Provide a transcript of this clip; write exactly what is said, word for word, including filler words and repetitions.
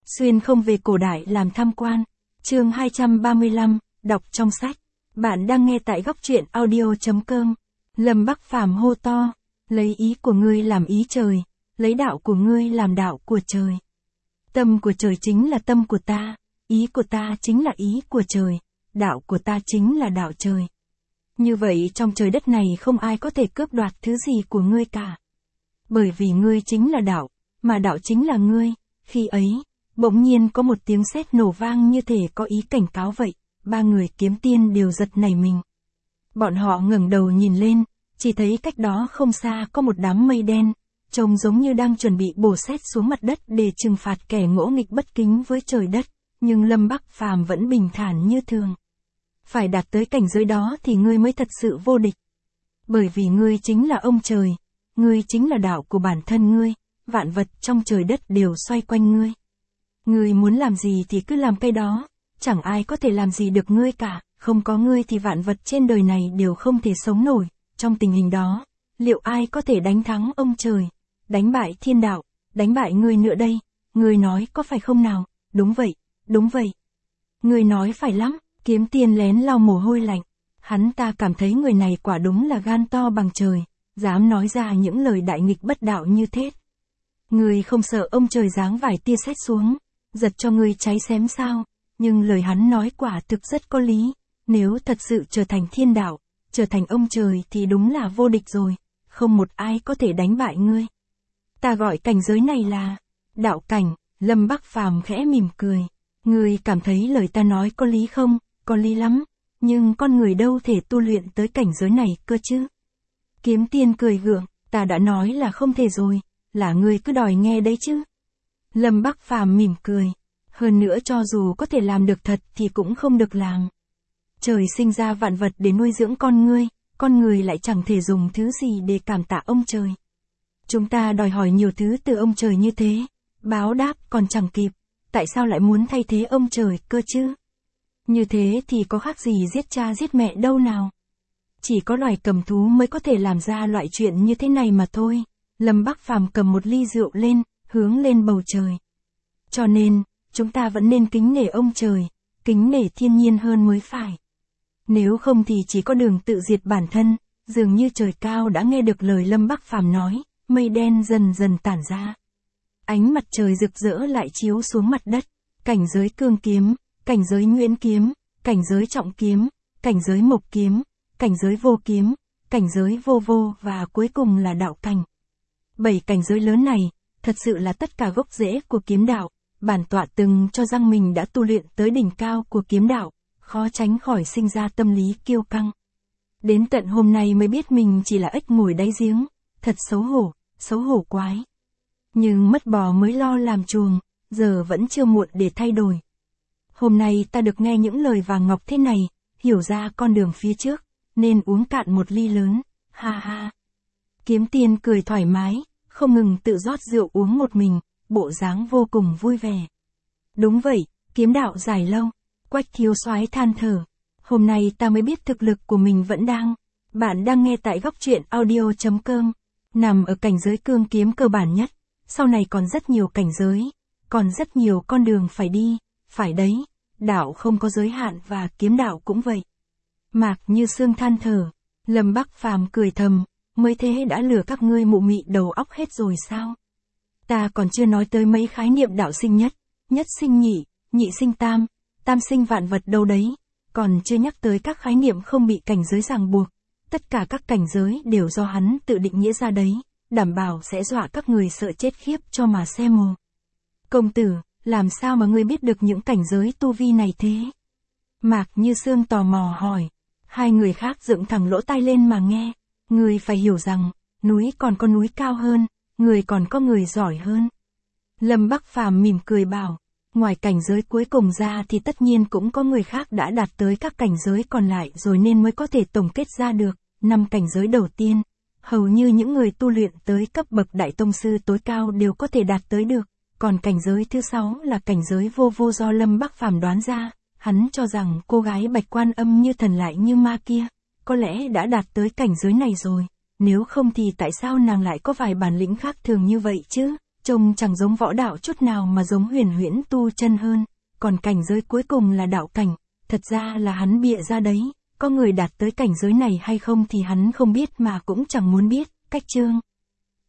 Xuyên không về cổ đại làm tham quan. Chương hai trăm ba mươi lăm, đọc trong sách. Bạn đang nghe tại góc truyện audio chấm com. Lâm Bắc Phàm hô to, lấy ý của ngươi làm ý trời, lấy đạo của ngươi làm đạo của trời. Tâm của trời chính là tâm của ta, ý của ta chính là ý của trời, đạo của ta chính là đạo trời. Như vậy trong trời đất này không ai có thể cướp đoạt thứ gì của ngươi cả. Bởi vì ngươi chính là đạo, mà đạo chính là ngươi. Khi ấy, bỗng nhiên có một tiếng sét nổ vang như thể có ý cảnh cáo vậy, ba người kiếm tiên đều giật nảy mình. Bọn họ ngẩng đầu nhìn lên, chỉ thấy cách đó không xa có một đám mây đen, trông giống như đang chuẩn bị bổ sét xuống mặt đất để trừng phạt kẻ ngỗ nghịch bất kính với trời đất, nhưng Lâm Bắc Phàm vẫn bình thản như thường. Phải đạt tới cảnh giới đó thì ngươi mới thật sự vô địch. Bởi vì ngươi chính là ông trời, ngươi chính là đạo của bản thân ngươi, vạn vật trong trời đất đều xoay quanh ngươi. Ngươi muốn làm gì thì cứ làm cái đó, chẳng ai có thể làm gì được ngươi cả, không có ngươi thì vạn vật trên đời này đều không thể sống nổi. Trong tình hình đó, liệu ai có thể đánh thắng ông trời, đánh bại thiên đạo, đánh bại ngươi nữa đây? Ngươi nói có phải không nào? Đúng vậy, đúng vậy. Ngươi nói phải lắm. Kiếm tiên lén lau mồ hôi lạnh. Hắn ta cảm thấy người này quả đúng là gan to bằng trời, dám nói ra những lời đại nghịch bất đạo như thế. Ngươi không sợ ông trời giáng vài tia sét xuống, giật cho ngươi cháy xém sao? Nhưng lời hắn nói quả thực rất có lý. Nếu thật sự trở thành thiên đạo, trở thành ông trời thì đúng là vô địch rồi, không một ai có thể đánh bại ngươi. Ta gọi cảnh giới này là đạo cảnh. Lâm Bắc Phàm khẽ mỉm cười. Ngươi cảm thấy lời ta nói có lý không? Có lý lắm, nhưng con người đâu thể tu luyện tới cảnh giới này cơ chứ? Kiếm tiên cười gượng, ta đã nói là không thể rồi, là ngươi cứ đòi nghe đấy chứ. Lâm Bắc Phàm mỉm cười, hơn nữa cho dù có thể làm được thật thì cũng không được làm. Trời sinh ra vạn vật để nuôi dưỡng con ngươi, con người lại chẳng thể dùng thứ gì để cảm tạ ông trời. Chúng ta đòi hỏi nhiều thứ từ ông trời như thế, báo đáp còn chẳng kịp, tại sao lại muốn thay thế ông trời cơ chứ? Như thế thì có khác gì giết cha giết mẹ đâu nào. Chỉ có loài cầm thú mới có thể làm ra loại chuyện như thế này mà thôi. Lâm Bắc Phàm cầm một ly rượu lên, hướng lên bầu trời. Cho nên, chúng ta vẫn nên kính nể ông trời, kính nể thiên nhiên hơn mới phải. Nếu không thì chỉ có đường tự diệt bản thân. Dường như trời cao đã nghe được lời Lâm Bắc Phàm nói, mây đen dần dần tản ra. Ánh mặt trời rực rỡ lại chiếu xuống mặt đất, cảnh giới cương kiếm, cảnh giới nhuyễn kiếm, cảnh giới trọng kiếm, cảnh giới mộc kiếm, cảnh giới vô kiếm, cảnh giới vô vô và cuối cùng là đạo cảnh. Bảy cảnh giới lớn này, thật sự là tất cả gốc rễ của kiếm đạo. Bản tọa từng cho rằng mình đã tu luyện tới đỉnh cao của kiếm đạo, khó tránh khỏi sinh ra tâm lý kiêu căng. Đến tận hôm nay mới biết mình chỉ là ếch ngồi đáy giếng, thật xấu hổ, xấu hổ quái. Nhưng mất bò mới lo làm chuồng, giờ vẫn chưa muộn để thay đổi. Hôm nay ta được nghe những lời vàng ngọc thế này, hiểu ra con đường phía trước, nên uống cạn một ly lớn, ha ha. Kiếm tiên cười thoải mái, không ngừng tự rót rượu uống một mình, bộ dáng vô cùng vui vẻ. Đúng vậy, kiếm đạo dài lâu. Quách thiếu soái than thở. Hôm nay ta mới biết thực lực của mình vẫn đang. Bạn đang nghe tại góc truyện audio chấm com. Nằm ở cảnh giới cương kiếm cơ bản nhất. Sau này còn rất nhiều cảnh giới, còn rất nhiều con đường phải đi. Phải đấy, đạo không có giới hạn và kiếm đạo cũng vậy. Mạc Như Sương than thở. Lâm Bắc Phàm cười thầm, mới thế đã lừa các ngươi mụ mị đầu óc hết rồi sao? Ta còn chưa nói tới mấy khái niệm đạo sinh nhất, nhất sinh nhị, nhị sinh tam, tam sinh vạn vật đâu đấy, còn chưa nhắc tới các khái niệm không bị cảnh giới ràng buộc. Tất cả các cảnh giới đều do hắn tự định nghĩa ra đấy, đảm bảo sẽ dọa các người sợ chết khiếp cho mà xem mồ. Công tử, làm sao mà ngươi biết được những cảnh giới tu vi này thế? Mạc Như Sương tò mò hỏi. Hai người khác dựng thẳng lỗ tai lên mà nghe. Ngươi phải hiểu rằng, núi còn có núi cao hơn, người còn có người giỏi hơn. Lâm Bắc Phàm mỉm cười bảo, ngoài cảnh giới cuối cùng ra thì tất nhiên cũng có người khác đã đạt tới các cảnh giới còn lại rồi nên mới có thể tổng kết ra được. Năm cảnh giới đầu tiên, hầu như những người tu luyện tới cấp bậc đại tông sư tối cao đều có thể đạt tới được. Còn cảnh giới thứ sáu là cảnh giới vô vô do Lâm Bắc Phàm đoán ra. Hắn cho rằng cô gái Bạch Quan Âm như thần lại như ma kia, có lẽ đã đạt tới cảnh giới này rồi, nếu không thì tại sao nàng lại có vài bản lĩnh khác thường như vậy chứ? trông chẳng giống võ đạo chút nào mà giống huyền huyễn tu chân hơn, còn cảnh giới cuối cùng là đạo cảnh, thật ra là hắn bịa ra đấy, có người đạt tới cảnh giới này hay không thì hắn không biết mà cũng chẳng muốn biết. Cách chương